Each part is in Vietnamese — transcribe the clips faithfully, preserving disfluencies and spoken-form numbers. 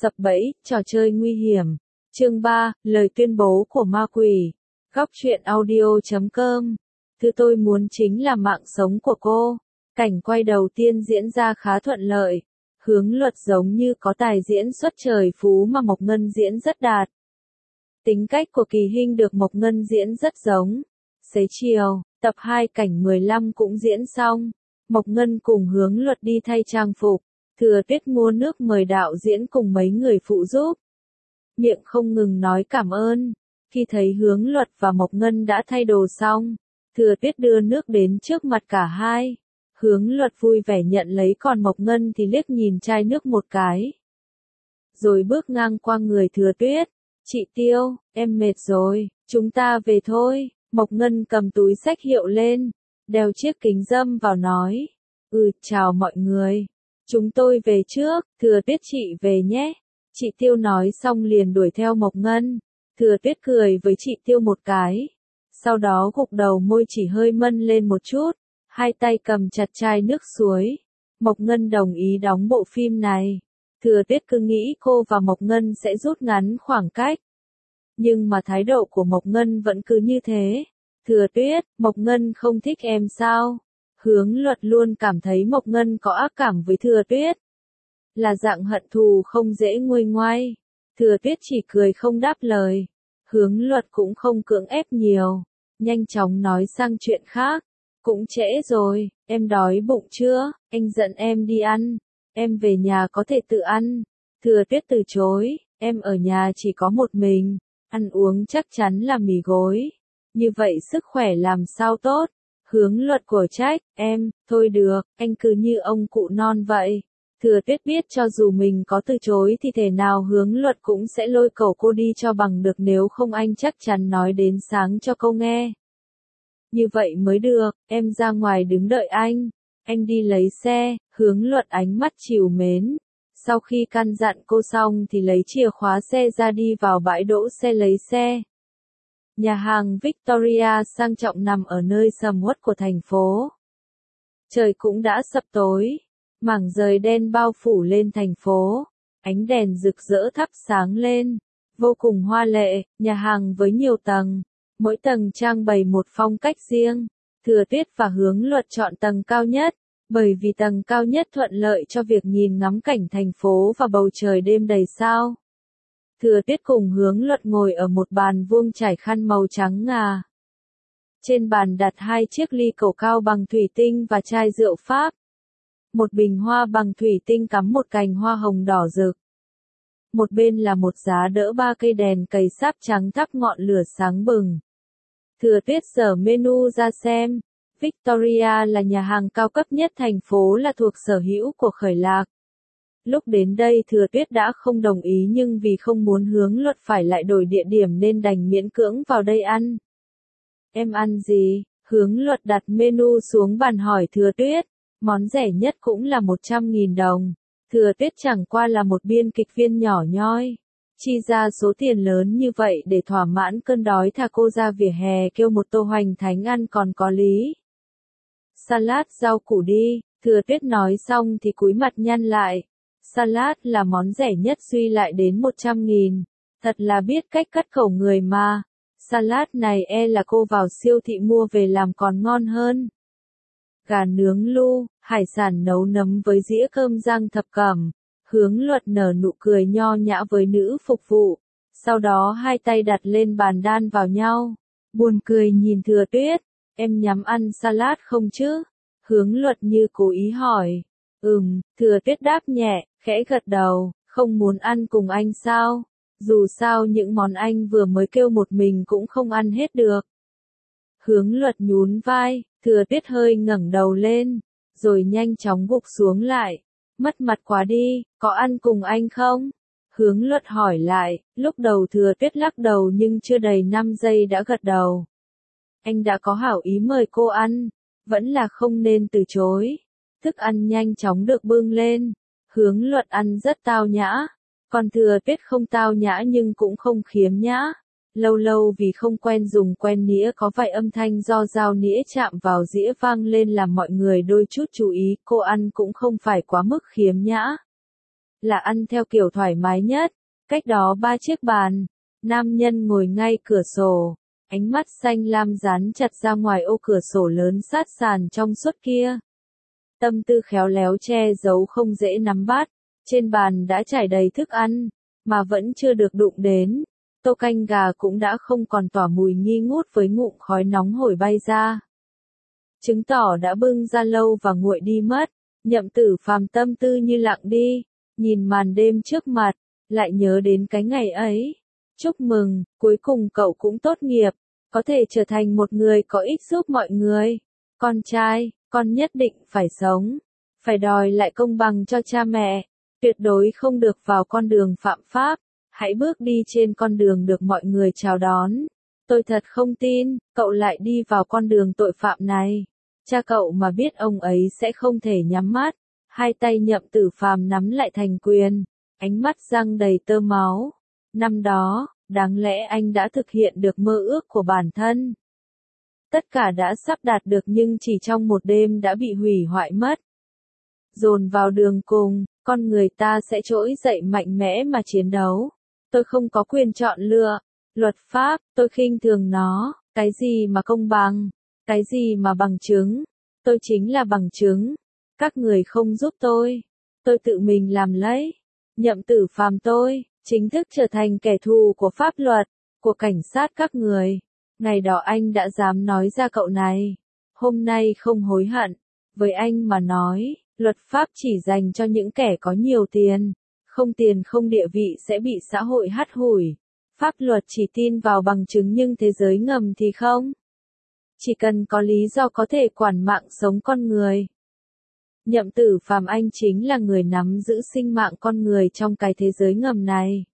Sập bẫy, trò chơi nguy hiểm. Chương ba, lời tuyên bố của ma quỷ. Góc truyện audio chấm com. Thứ tôi muốn chính là mạng sống của cô. Cảnh quay đầu tiên diễn ra khá thuận lợi. Hướng Luật giống như có tài diễn xuất trời phú mà Mộc Ngân diễn rất đạt. Tính cách của Kỳ Hinh được Mộc Ngân diễn rất giống. Xế chiều, tập hai cảnh mười lăm cũng diễn xong. Mộc Ngân cùng Hướng Luật đi thay trang phục. Thừa Tuyết mua nước mời đạo diễn cùng mấy người phụ giúp. Miệng không ngừng nói cảm ơn. Khi thấy Hướng Luật và Mộc Ngân đã thay đồ xong, Thừa Tuyết đưa nước đến trước mặt cả hai. Hướng Luật vui vẻ nhận lấy, còn Mộc Ngân thì liếc nhìn chai nước một cái. Rồi bước ngang qua người Thừa Tuyết. Chị Tiêu, em mệt rồi, chúng ta về thôi. Mộc Ngân cầm túi xách hiệu lên, đeo chiếc kính râm vào nói. Ừ, chào mọi người. Chúng tôi về trước, Thừa Tuyết chị về nhé. Chị Tiêu nói xong liền đuổi theo Mộc Ngân. Thừa Tuyết cười với chị Tiêu một cái. Sau đó gục đầu môi chỉ hơi mân lên một chút. Hai tay cầm chặt chai nước suối. Mộc Ngân đồng ý đóng bộ phim này. Thừa Tuyết cứ nghĩ cô và Mộc Ngân sẽ rút ngắn khoảng cách. Nhưng mà thái độ của Mộc Ngân vẫn cứ như thế. Thừa Tuyết, Mộc Ngân không thích em sao? Hướng Luật luôn cảm thấy Mộc Ngân có ác cảm với Thừa Tuyết. Là dạng hận thù không dễ nguôi ngoai. Thừa Tuyết chỉ cười không đáp lời. Hướng Luật cũng không cưỡng ép nhiều. Nhanh chóng nói sang chuyện khác. Cũng trễ rồi, em đói bụng chưa? Anh dẫn em đi ăn. Em về nhà có thể tự ăn. Thừa Tuyết từ chối. Em ở nhà chỉ có một mình. Ăn uống chắc chắn là mì gối. Như vậy sức khỏe làm sao tốt? Hướng Luật của trách, em, thôi được, anh cứ như ông cụ non vậy. Thừa Tuyết biết cho dù mình có từ chối thì thể nào Hướng Luật cũng sẽ lôi cầu cô đi cho bằng được, nếu không anh chắc chắn nói đến sáng cho cô nghe. Như vậy mới được, em ra ngoài đứng đợi anh. Anh đi lấy xe. Hướng Luật ánh mắt trìu mến. Sau khi căn dặn cô xong thì lấy chìa khóa xe ra đi vào bãi đỗ xe lấy xe. Nhà hàng Victoria sang trọng nằm ở nơi sầm uất của thành phố. Trời cũng đã sập tối. Mảng dời đen bao phủ lên thành phố. Ánh đèn rực rỡ thắp sáng lên. Vô cùng hoa lệ, nhà hàng với nhiều tầng. Mỗi tầng trang bày một phong cách riêng. Thừa Tuyết và Hướng Luật chọn tầng cao nhất. Bởi vì tầng cao nhất thuận lợi cho việc nhìn ngắm cảnh thành phố và bầu trời đêm đầy sao. Thừa Tuyết cùng Hướng Luật ngồi ở một bàn vuông trải khăn màu trắng ngà. Trên bàn đặt hai chiếc ly cổ cao bằng thủy tinh và chai rượu Pháp. Một bình hoa bằng thủy tinh cắm một cành hoa hồng đỏ rực. Một bên là một giá đỡ ba cây đèn cầy sáp trắng thắp ngọn lửa sáng bừng. Thừa Tuyết giở menu ra xem. Victoria là nhà hàng cao cấp nhất thành phố, là thuộc sở hữu của Khởi Lạc. Lúc đến đây Thừa Tuyết đã không đồng ý, nhưng vì không muốn Hướng Luật phải lại đổi địa điểm nên đành miễn cưỡng vào đây ăn. Em ăn gì? Hướng Luật đặt menu xuống bàn hỏi Thừa Tuyết. Món rẻ nhất cũng là một trăm nghìn đồng. Thừa Tuyết chẳng qua là một biên kịch viên nhỏ nhoi. Chi ra số tiền lớn như vậy để thỏa mãn cơn đói, thà cô ra vỉa hè kêu một tô hoành thánh ăn còn có lý. Salad rau củ đi. Thừa Tuyết nói xong thì cúi mặt nhăn lại. Salad là món rẻ nhất suy lại đến một trăm nghìn. Thật là biết cách cắt khẩu người mà. Salad này e là cô vào siêu thị mua về làm còn ngon hơn. Gà nướng lu, hải sản nấu nấm với dĩa cơm rang thập cẩm. Hướng Luật nở nụ cười nho nhã với nữ phục vụ. Sau đó hai tay đặt lên bàn đan vào nhau. Buồn cười nhìn Thừa Tuyết. Em nhắm ăn salad không chứ? Hướng Luật như cố ý hỏi. Ừm, Thừa Tuyết đáp nhẹ, khẽ gật đầu. Không muốn ăn cùng anh sao? Dù sao những món anh vừa mới kêu một mình cũng không ăn hết được. Hướng Luật nhún vai. Thừa Tuyết hơi ngẩng đầu lên. Rồi nhanh chóng gục xuống lại. Mất mặt quá đi, có ăn cùng anh không? Hướng Luật hỏi lại. Lúc đầu Thừa Tuyết lắc đầu nhưng chưa đầy năm giây đã gật đầu. Anh đã có hảo ý mời cô ăn. Vẫn là không nên từ chối. Thức ăn nhanh chóng được bưng lên. Hướng Luật ăn rất tao nhã. Còn Thừa Tuyết không tao nhã nhưng cũng không khiếm nhã. Lâu lâu vì không quen dùng quen nĩa, có vài âm thanh do dao nĩa chạm vào dĩa vang lên làm mọi người đôi chút chú ý. Cô ăn cũng không phải quá mức khiếm nhã. là ăn theo kiểu thoải mái nhất. Cách đó ba chiếc bàn, nam nhân ngồi ngay cửa sổ, ánh mắt xanh lam dán chặt ra ngoài ô cửa sổ lớn sát sàn trong suốt kia. Tâm tư khéo léo che giấu không dễ nắm bắt, trên bàn đã trải đầy thức ăn, mà vẫn chưa được đụng đến. Tô canh gà cũng đã không còn tỏa mùi nghi ngút với ngụm khói nóng hổi bay ra. Chứng tỏ đã bưng ra lâu và nguội đi mất. Nhậm Tử Phàm tâm tư như lặng đi, nhìn màn đêm trước mặt, lại nhớ đến cái ngày ấy. Chúc mừng, cuối cùng cậu cũng tốt nghiệp, có thể trở thành một người có ích giúp mọi người. Con trai, con nhất định phải sống, phải đòi lại công bằng cho cha mẹ, tuyệt đối không được vào con đường phạm pháp, hãy bước đi trên con đường được mọi người chào đón. Tôi thật không tin, cậu lại đi vào con đường tội phạm này. Cha cậu mà biết ông ấy sẽ không thể nhắm mắt. Hai tay Nhậm Tử Phàm nắm lại thành quyền, ánh mắt răng đầy tơ máu. Năm đó, đáng lẽ anh đã thực hiện được mơ ước của bản thân. Tất cả đã sắp đạt được nhưng chỉ trong một đêm đã bị hủy hoại mất. Dồn vào đường cùng, con người ta sẽ trỗi dậy mạnh mẽ mà chiến đấu. Tôi không có quyền chọn lựa. Luật pháp, tôi khinh thường nó. Cái gì mà công bằng? Cái gì mà bằng chứng? Tôi chính là bằng chứng. Các người không giúp tôi. Tôi tự mình làm lấy. Nhậm Tử Phàm tôi, chính thức trở thành kẻ thù của pháp luật, của cảnh sát các người. Ngày đó anh đã dám nói ra cậu này. Hôm nay không hối hận. Với anh mà nói, luật pháp chỉ dành cho những kẻ có nhiều tiền. Không tiền không địa vị sẽ bị xã hội hắt hủi. Pháp luật chỉ tin vào bằng chứng nhưng thế giới ngầm thì không. Chỉ cần có lý do có thể quản mạng sống con người. Nhậm Tử Phàm anh chính là người nắm giữ sinh mạng con người trong cái thế giới ngầm này.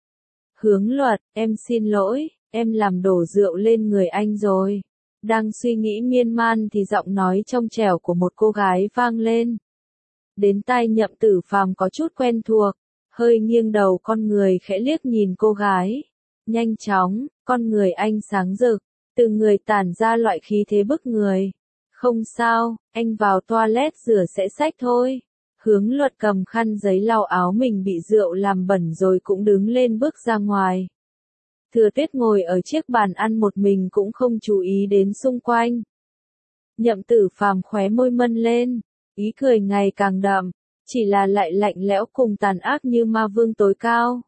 Hướng Luật, em xin lỗi, em làm đổ rượu lên người anh rồi. Đang suy nghĩ miên man thì giọng nói trong trẻo của một cô gái vang lên. Đến tai Nhậm Tử Phàm có chút quen thuộc, hơi nghiêng đầu con người khẽ liếc nhìn cô gái. Nhanh chóng, con người anh sáng rực, từ người tản ra loại khí thế bức người. Không sao, anh vào toilet rửa sẽ xách thôi. Hướng Luật cầm khăn giấy lau áo mình bị rượu làm bẩn rồi cũng đứng lên bước ra ngoài. Thừa Tuyết ngồi ở chiếc bàn ăn một mình cũng không chú ý đến xung quanh. Nhậm Tử Phàm khóe môi mân lên, ý cười ngày càng đậm, chỉ là lại lạnh lẽo cùng tàn ác như ma vương tối cao.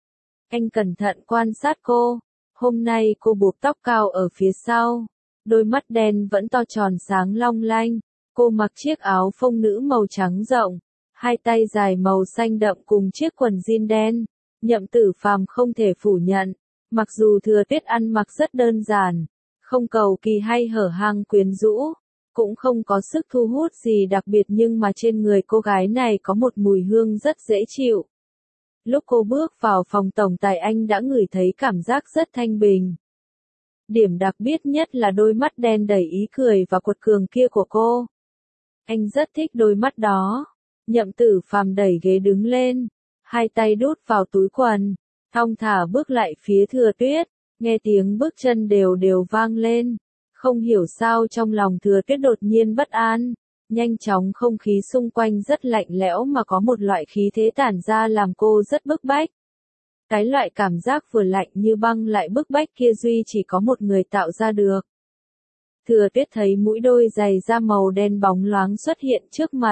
Anh cẩn thận quan sát cô, hôm nay cô buộc tóc cao ở phía sau, đôi mắt đen vẫn to tròn sáng long lanh, cô mặc chiếc áo phông nữ màu trắng rộng, hai tay dài màu xanh đậm cùng chiếc quần jean đen. Nhậm Tử Phàm không thể phủ nhận, mặc dù Thừa Tuyết ăn mặc rất đơn giản, không cầu kỳ hay hở hang quyến rũ, cũng không có sức thu hút gì đặc biệt nhưng mà trên người cô gái này có một mùi hương rất dễ chịu. Lúc cô bước vào phòng tổng tài anh đã ngửi thấy cảm giác rất thanh bình. Điểm đặc biệt nhất là đôi mắt đen đầy ý cười và cuột cường kia của cô. Anh rất thích đôi mắt đó. Nhậm Tử Phàm đẩy ghế đứng lên, hai tay đút vào túi quần, thong thả bước lại phía Thừa Tuyết, nghe tiếng bước chân đều đều vang lên. Không hiểu sao trong lòng Thừa Tuyết đột nhiên bất an, nhanh chóng không khí xung quanh rất lạnh lẽo mà có một loại khí thế tản ra làm cô rất bức bách. Cái loại cảm giác vừa lạnh như băng lại bức bách kia duy chỉ có một người tạo ra được. Thừa Tuyết thấy mũi đôi giày da màu đen bóng loáng xuất hiện trước mặt.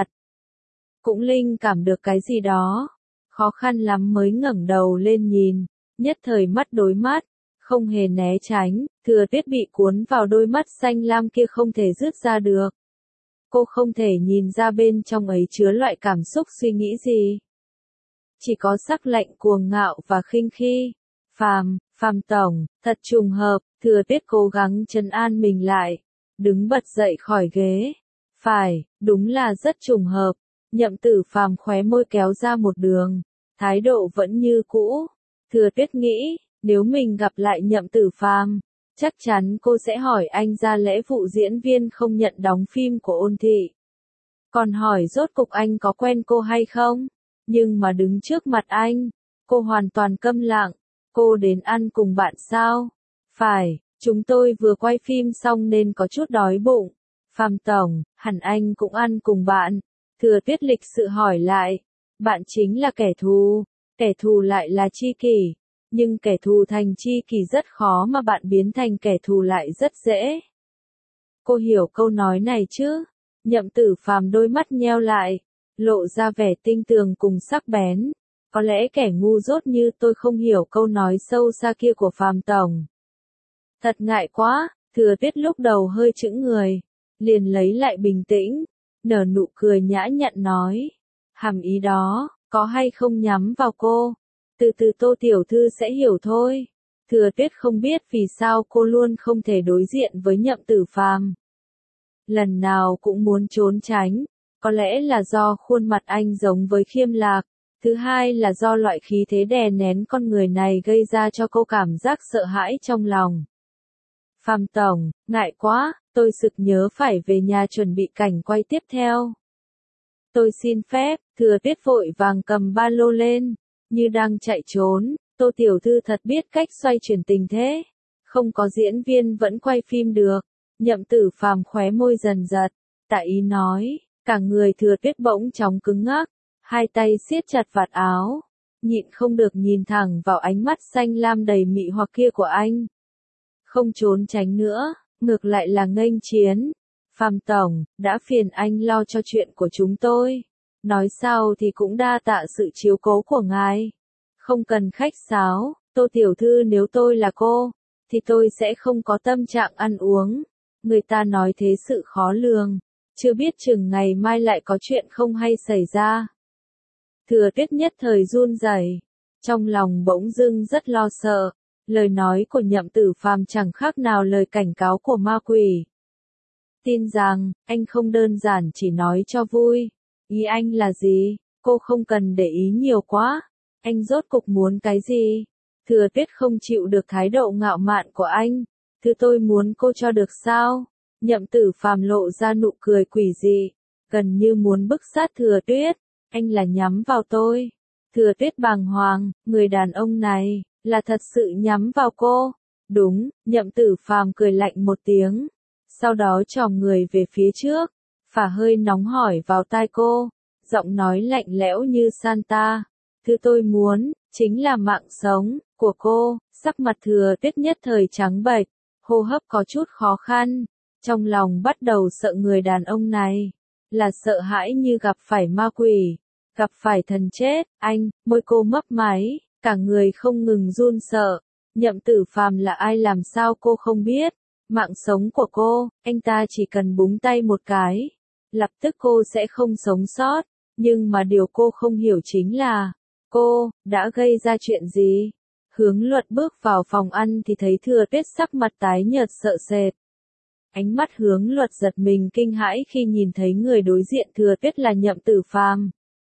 Cũng linh cảm được cái gì đó, khó khăn lắm mới ngẩng đầu lên nhìn, nhất thời mắt đối mắt, không hề né tránh, Thừa Tuyết bị cuốn vào đôi mắt xanh lam kia không thể dứt ra được. Cô không thể nhìn ra bên trong ấy chứa loại cảm xúc suy nghĩ gì. Chỉ có sắc lạnh cuồng ngạo và khinh khi. Phàm, Phàm tổng, thật trùng hợp, Thừa Tuyết cố gắng trấn an mình lại, đứng bật dậy khỏi ghế. Phải, đúng là rất trùng hợp. Nhậm Tử Phàm khóe môi kéo ra một đường, thái độ vẫn như cũ. Thừa Tuyết nghĩ, nếu mình gặp lại Nhậm Tử Phàm, chắc chắn cô sẽ hỏi anh ra lẽ vụ diễn viên không nhận đóng phim của Ôn Thị. Còn hỏi rốt cục anh có quen cô hay không? Nhưng mà đứng trước mặt anh, cô hoàn toàn câm lặng. Cô đến ăn cùng bạn sao? Phải, chúng tôi vừa quay phim xong nên có chút đói bụng. Phàm tổng, hẳn anh cũng ăn cùng bạn. Thừa Tuyết lịch sự hỏi lại. Bạn chính là kẻ thù, kẻ thù lại là tri kỷ, nhưng kẻ thù thành tri kỷ rất khó mà bạn biến thành kẻ thù lại rất dễ. Cô hiểu câu nói này chứ? Nhậm Tử Phàm đôi mắt nheo lại, lộ ra vẻ tinh tường cùng sắc bén. Có lẽ kẻ ngu dốt như tôi không hiểu câu nói sâu xa kia của Phàm tổng. Thật ngại quá, Thừa Tuyết lúc đầu hơi chững người, liền lấy lại bình tĩnh, nở nụ cười nhã nhặn nói. Hàm ý đó, có hay không nhắm vào cô? Từ từ Tô tiểu thư sẽ hiểu thôi. Thừa Tuyết không biết vì sao cô luôn không thể đối diện với Nhậm Tử Phàm. Lần nào cũng muốn trốn tránh, có lẽ là do khuôn mặt anh giống với Khiêm Lạc, thứ hai là do loại khí thế đè nén con người này gây ra cho cô cảm giác sợ hãi trong lòng. Phàm tổng, ngại quá, tôi sực nhớ phải về nhà chuẩn bị cảnh quay tiếp theo. Tôi xin phép, Thừa Tuyết vội vàng cầm ba lô lên, như đang chạy trốn. Tô tiểu thư thật biết cách xoay chuyển tình thế, không có diễn viên vẫn quay phim được. Nhậm Tử Phàm khóe môi dần giật, tạ ý nói, cả người Thừa Tuyết bỗng chóng cứng ngắc, hai tay siết chặt vạt áo, nhịn không được nhìn thẳng vào ánh mắt xanh lam đầy mị hoặc kia của anh. Không trốn tránh nữa, ngược lại là nghênh chiến. Phàm tổng, đã phiền anh lo cho chuyện của chúng tôi. Nói sao thì cũng đa tạ sự chiếu cố của ngài. Không cần khách sáo, Tô tiểu thư nếu tôi là cô, thì tôi sẽ không có tâm trạng ăn uống. Người ta nói thế sự khó lường, chưa biết chừng ngày mai lại có chuyện không hay xảy ra. Thừa Tuyết nhất thời run rẩy, trong lòng bỗng dưng rất lo sợ, lời nói của Nhậm Tử Phàm chẳng khác nào lời cảnh cáo của ma quỷ. Tin rằng, anh không đơn giản chỉ nói cho vui, ý anh là gì, cô không cần để ý nhiều quá, anh rốt cục muốn cái gì? Thừa Tuyết không chịu được thái độ ngạo mạn của anh. Thứ tôi muốn cô cho được sao? Nhậm Tử Phàm lộ ra nụ cười quỷ dị, gần như muốn bức sát Thừa Tuyết. Anh là nhắm vào tôi. Thừa Tuyết bàng hoàng, người đàn ông này, là thật sự nhắm vào cô. Đúng, Nhậm Tử Phàm cười lạnh một tiếng. Sau đó chòm người về phía trước, phả hơi nóng hỏi vào tai cô, giọng nói lạnh lẽo như Santa. Thứ tôi muốn, chính là mạng sống của cô. Sắc mặt Thừa Tuyết nhất thời trắng bệch, hô hấp có chút khó khăn, trong lòng bắt đầu sợ người đàn ông này, là sợ hãi như gặp phải ma quỷ, gặp phải thần chết. Anh, môi cô mấp máy, cả người không ngừng run sợ. Nhậm Tử Phàm là ai làm sao cô không biết, mạng sống của cô, anh ta chỉ cần búng tay một cái, lập tức cô sẽ không sống sót, nhưng mà điều cô không hiểu chính là, cô, đã gây ra chuyện gì? Hướng Luật bước vào phòng ăn thì thấy Thừa Tuyết sắc mặt tái nhợt sợ sệt. Ánh mắt Hướng Luật giật mình kinh hãi khi nhìn thấy người đối diện Thừa Tuyết là Nhậm Tử Phàm.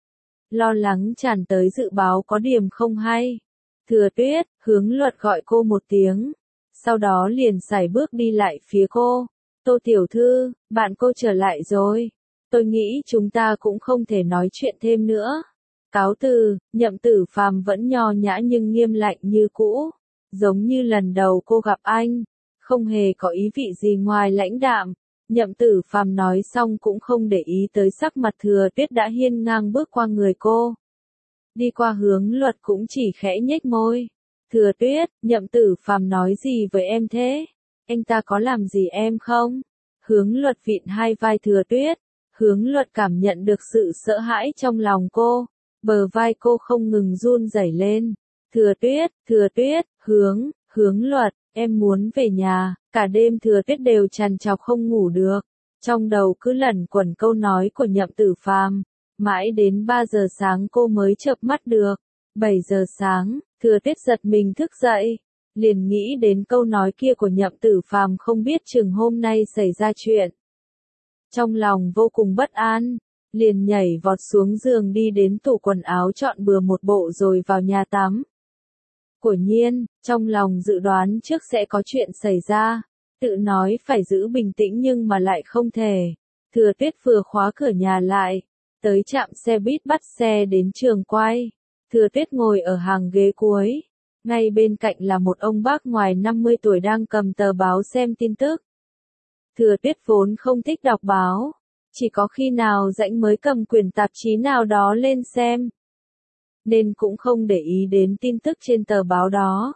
Lo lắng tràn tới dự báo có điểm không hay. Thừa Tuyết, Hướng Luật gọi cô một tiếng, sau đó liền sải bước đi lại phía cô. Tô tiểu thư, bạn cô trở lại rồi. Tôi nghĩ chúng ta cũng không thể nói chuyện thêm nữa. Cáo từ, Nhậm Tử Phàm vẫn nho nhã nhưng nghiêm lạnh như cũ, giống như lần đầu cô gặp anh, không hề có ý vị gì ngoài lãnh đạm. Nhậm Tử Phàm nói xong cũng không để ý tới sắc mặt Thừa Tuyết đã hiên ngang bước qua người cô. Đi qua Hướng Luật cũng chỉ khẽ nhếch môi. Thừa Tuyết, Nhậm Tử Phàm nói gì với em thế? Anh ta có làm gì em không? Hướng Luật vịn hai vai Thừa Tuyết. Hướng Luật cảm nhận được sự sợ hãi trong lòng cô. Bờ vai cô không ngừng run rẩy lên. Thừa Tuyết, Thừa Tuyết, Hướng, Hướng Luật, em muốn về nhà. Cả đêm Thừa Tuyết đều trằn trọc không ngủ được. Trong đầu cứ lẩn quẩn câu nói của Nhậm Tử Phàm. Mãi đến ba giờ sáng cô mới chợp mắt được. bảy giờ sáng, Thừa Tuyết giật mình thức dậy. Liền nghĩ đến câu nói kia của Nhậm Tử Phàm không biết chừng hôm nay xảy ra chuyện. Trong lòng vô cùng bất an. Liền nhảy vọt xuống giường đi đến tủ quần áo chọn bừa một bộ rồi vào nhà tắm. Quả nhiên, trong lòng dự đoán trước sẽ có chuyện xảy ra, tự nói phải giữ bình tĩnh nhưng mà lại không thể. Thừa Tuyết vừa khóa cửa nhà lại, tới trạm xe buýt bắt xe đến trường quay. Thừa Tuyết ngồi ở hàng ghế cuối, ngay bên cạnh là một ông bác ngoài năm mươi tuổi đang cầm tờ báo xem tin tức. Thừa Tuyết vốn không thích đọc báo, Chỉ có khi nào rảnh mới cầm quyển tạp chí nào đó lên xem. Nên cũng không để ý đến tin tức trên tờ báo đó.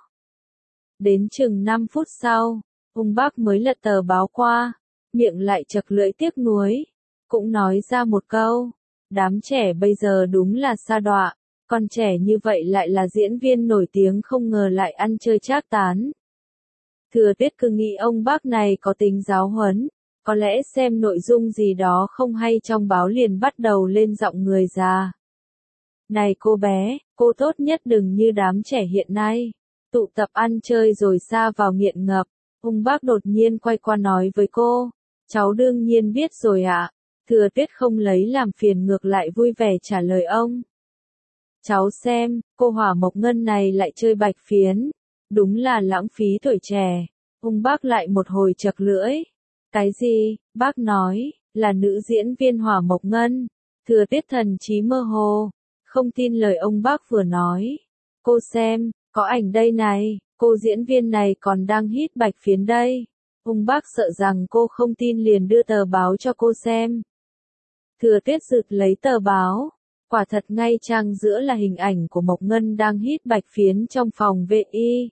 Đến chừng năm phút sau, ông bác mới lật tờ báo qua, miệng lại chật lưỡi tiếc nuối, cũng nói ra một câu, đám trẻ bây giờ đúng là sa đọa, con trẻ như vậy lại là diễn viên nổi tiếng không ngờ lại ăn chơi trác tán. Thừa Tuyết cứ nghĩ ông bác này có tính giáo huấn, có lẽ xem nội dung gì đó không hay trong báo liền bắt đầu lên giọng người già. Này cô bé, cô tốt nhất đừng như đám trẻ hiện nay, tụ tập ăn chơi rồi sa vào nghiện ngập. Ông bác đột nhiên quay qua nói với cô, cháu đương nhiên biết rồi ạ. Thừa Tuyết không lấy làm phiền ngược lại vui vẻ trả lời ông. Cháu xem, cô Hỏa Mộc Ngân này lại chơi bạch phiến, đúng là lãng phí tuổi trẻ. Ông bác lại một hồi chật lưỡi. Cái gì? Bác nói, là nữ diễn viên Hỏa Mộc Ngân. Thừa Tuyết thần trí mơ hồ, không tin lời ông bác vừa nói. Cô xem, có ảnh đây này, cô diễn viên này còn đang hít bạch phiến đây. Ông bác sợ rằng cô không tin liền đưa tờ báo cho cô xem. Thừa Tuyết rực lấy tờ báo, quả thật ngay trang giữa là hình ảnh của Mộc Ngân đang hít bạch phiến trong phòng vê i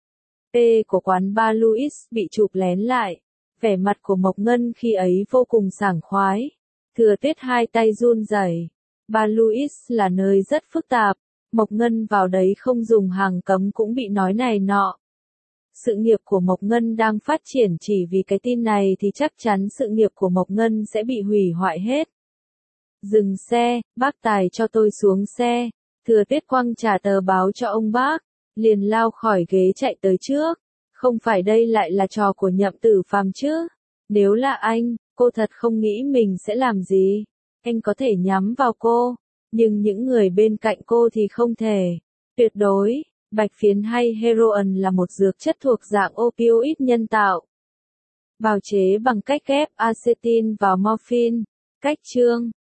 pê của quán bar Louis bị chụp lén lại. Vẻ mặt của Mộc Ngân khi ấy vô cùng sảng khoái. Thừa Tuyết hai tay run rẩy. Bar Louis là nơi rất phức tạp, Mộc Ngân vào đấy không dùng hàng cấm cũng bị nói này nọ. Sự nghiệp của Mộc Ngân đang phát triển chỉ vì cái tin này thì chắc chắn sự nghiệp của Mộc Ngân sẽ bị hủy hoại hết. Dừng xe, bác Tài cho tôi xuống xe. Thừa Tuyết quăng trả tờ báo cho ông bác, liền lao khỏi ghế chạy tới trước. Không phải đây lại là trò của Nhậm Tử Phàm chứ? Nếu là anh, cô thật không nghĩ mình sẽ làm gì. Anh có thể nhắm vào cô, nhưng những người bên cạnh cô thì không thể. Tuyệt đối, bạch phiến hay heroin là một dược chất thuộc dạng opioid nhân tạo. Bào chế bằng cách ghép acetin vào morphine. Cách chương